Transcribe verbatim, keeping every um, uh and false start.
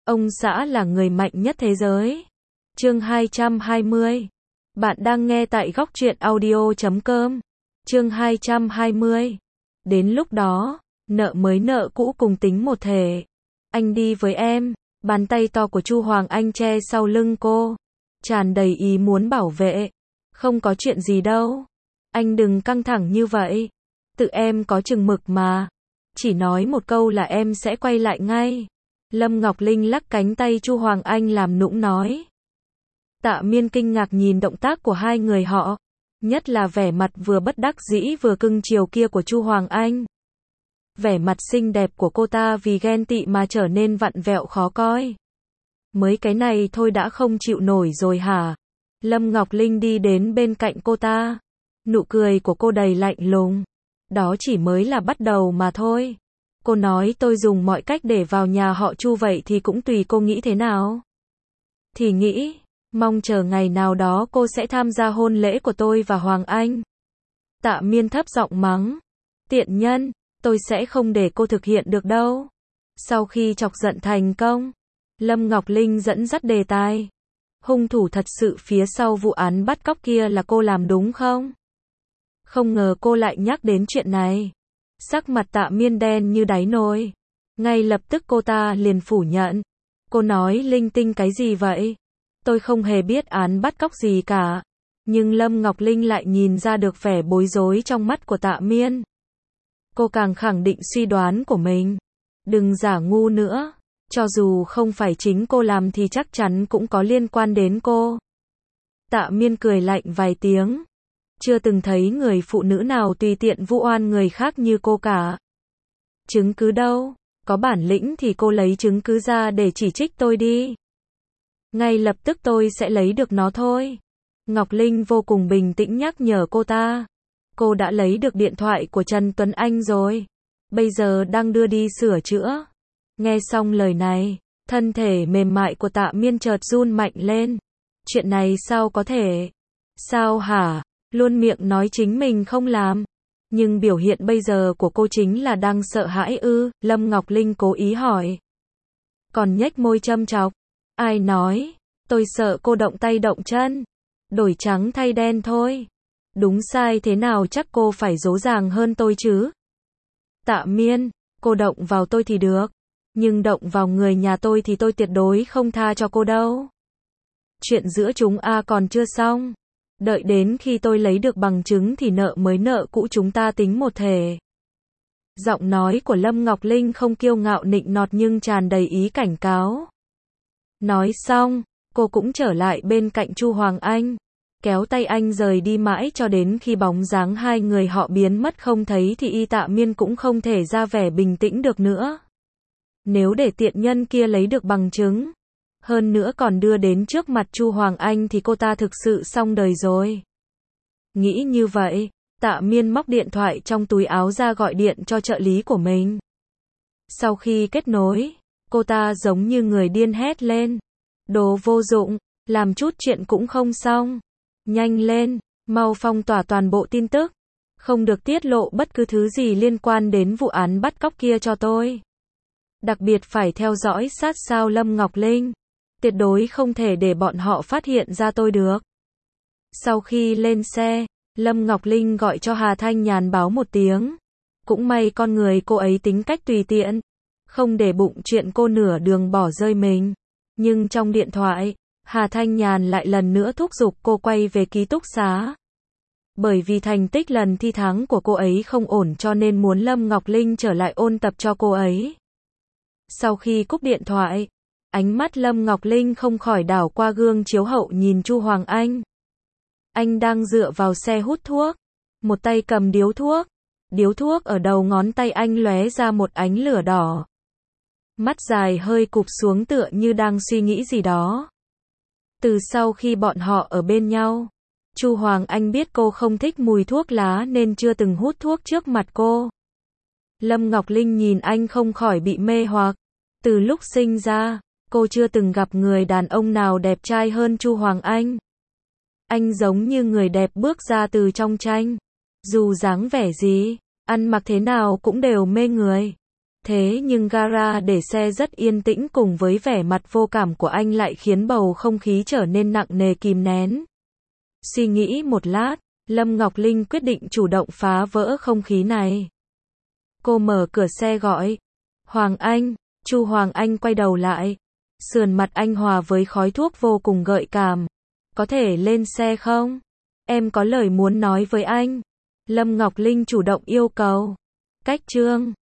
Ông xã là người mạnh nhất thế giới. Chương hai trăm hai mươi. Bạn đang nghe tại góc truyện audio chấm com. Chương hai trăm hai mươi. Đến lúc đó, nợ mới nợ cũ cùng tính một thể. Anh đi với em. Bàn tay to của Chu Hoàng Anh che sau lưng cô, tràn đầy ý muốn bảo vệ. Không có chuyện gì đâu. Anh đừng căng thẳng như vậy. Tự em có chừng mực mà. Chỉ nói một câu là em sẽ quay lại ngay. Lâm Ngọc Linh lắc cánh tay Chu Hoàng Anh làm nũng nói. Tạ Miên kinh ngạc nhìn động tác của hai người họ, nhất là vẻ mặt vừa bất đắc dĩ vừa cưng chiều kia của Chu Hoàng Anh. Vẻ mặt xinh đẹp của cô ta vì ghen tị mà trở nên vặn vẹo khó coi. Mới cái này thôi đã không chịu nổi rồi hả? Lâm Ngọc Linh đi đến bên cạnh cô ta. Nụ cười của cô đầy lạnh lùng. Đó chỉ mới là bắt đầu mà thôi. Cô nói tôi dùng mọi cách để vào nhà họ Chu, vậy thì cũng tùy cô nghĩ thế nào. Thì nghĩ, mong chờ ngày nào đó cô sẽ tham gia hôn lễ của tôi và Hoàng Anh. Tạ Miên thấp giọng mắng. Tiện nhân, tôi sẽ không để cô thực hiện được đâu. Sau khi chọc giận thành công, Lâm Ngọc Linh dẫn dắt đề tài. Hung thủ thật sự phía sau vụ án bắt cóc kia là cô làm đúng không? Không ngờ cô lại nhắc đến chuyện này. Sắc mặt Tạ Miên đen như đáy nồi. Ngay lập tức cô ta liền phủ nhận. Cô nói linh tinh cái gì vậy? Tôi không hề biết án bắt cóc gì cả. Nhưng Lâm Ngọc Linh lại nhìn ra được vẻ bối rối trong mắt của Tạ Miên. Cô càng khẳng định suy đoán của mình. Đừng giả ngu nữa. Cho dù không phải chính cô làm thì chắc chắn cũng có liên quan đến cô. Tạ Miên cười lạnh vài tiếng. Chưa từng thấy người phụ nữ nào tùy tiện vu oan người khác như cô cả. Chứng cứ đâu? Có bản lĩnh thì cô lấy chứng cứ ra để chỉ trích tôi đi. Ngay lập tức tôi sẽ lấy được nó thôi. Ngọc Linh vô cùng bình tĩnh nhắc nhở cô ta. Cô đã lấy được điện thoại của Trần Tuấn Anh rồi. Bây giờ đang đưa đi sửa chữa. Nghe xong lời này, thân thể mềm mại của Tạ Miên chợt run mạnh lên. Chuyện này sao có thể? Sao hả? Luôn miệng nói chính mình không làm. Nhưng biểu hiện bây giờ của cô chính là đang sợ hãi ư? Lâm Ngọc Linh cố ý hỏi. Còn nhếch môi châm chọc. Ai nói? Tôi sợ cô động tay động chân. Đổi trắng thay đen thôi. Đúng sai thế nào chắc cô phải dỗ dàng hơn tôi chứ. Tạ Miên, cô động vào tôi thì được. Nhưng động vào người nhà tôi thì tôi tuyệt đối không tha cho cô đâu. Chuyện giữa chúng a còn chưa xong. Đợi đến khi tôi lấy được bằng chứng thì nợ mới nợ cũ chúng ta tính một thể. Giọng nói của Lâm Ngọc Linh không kiêu ngạo nịnh nọt nhưng tràn đầy ý cảnh cáo. Nói xong, cô cũng trở lại bên cạnh Chu Hoàng Anh. Kéo tay anh rời đi mãi cho đến khi bóng dáng hai người họ biến mất không thấy thì y Tạ Miên cũng không thể ra vẻ bình tĩnh được nữa. Nếu để tiện nhân kia lấy được bằng chứng, hơn nữa còn đưa đến trước mặt Chu Hoàng Anh thì cô ta thực sự xong đời rồi. Nghĩ như vậy, Tạ Miên móc điện thoại trong túi áo ra gọi điện cho trợ lý của mình. Sau khi kết nối, cô ta giống như người điên hét lên. Đồ vô dụng, làm chút chuyện cũng không xong. Nhanh lên, mau phong tỏa toàn bộ tin tức. Không được tiết lộ bất cứ thứ gì liên quan đến vụ án bắt cóc kia cho tôi. Đặc biệt phải theo dõi sát sao Lâm Ngọc Linh. Tuyệt đối không thể để bọn họ phát hiện ra tôi được. Sau khi lên xe, Lâm Ngọc Linh gọi cho Hà Thanh Nhàn báo một tiếng. Cũng may con người cô ấy tính cách tùy tiện. Không để bụng chuyện cô nửa đường bỏ rơi mình. Nhưng trong điện thoại, Hà Thanh Nhàn lại lần nữa thúc giục cô quay về ký túc xá. Bởi vì thành tích lần thi tháng của cô ấy không ổn cho nên muốn Lâm Ngọc Linh trở lại ôn tập cho cô ấy. Sau khi cúp điện thoại, ánh mắt Lâm Ngọc Linh không khỏi đảo qua gương chiếu hậu nhìn Chu Hoàng Anh. Anh đang dựa vào xe hút thuốc, một tay cầm điếu thuốc, điếu thuốc ở đầu ngón tay anh lóe ra một ánh lửa đỏ. Mắt dài hơi cụp xuống tựa như đang suy nghĩ gì đó. Từ sau khi bọn họ ở bên nhau, Chu Hoàng Anh biết cô không thích mùi thuốc lá nên chưa từng hút thuốc trước mặt cô. Lâm Ngọc Linh nhìn anh không khỏi bị mê hoặc. Từ lúc sinh ra, cô chưa từng gặp người đàn ông nào đẹp trai hơn Chu Hoàng Anh. Anh giống như người đẹp bước ra từ trong tranh. Dù dáng vẻ gì, ăn mặc thế nào cũng đều mê người. Thế nhưng gara để xe rất yên tĩnh cùng với vẻ mặt vô cảm của anh lại khiến bầu không khí trở nên nặng nề kìm nén. Suy nghĩ một lát, Lâm Ngọc Linh quyết định chủ động phá vỡ không khí này. Cô mở cửa xe gọi. Hoàng Anh, Chu Hoàng Anh quay đầu lại. Sườn mặt anh hòa với khói thuốc vô cùng gợi cảm. Có thể lên xe không? Em có lời muốn nói với anh. Lâm Ngọc Linh chủ động yêu cầu. Cách Trương.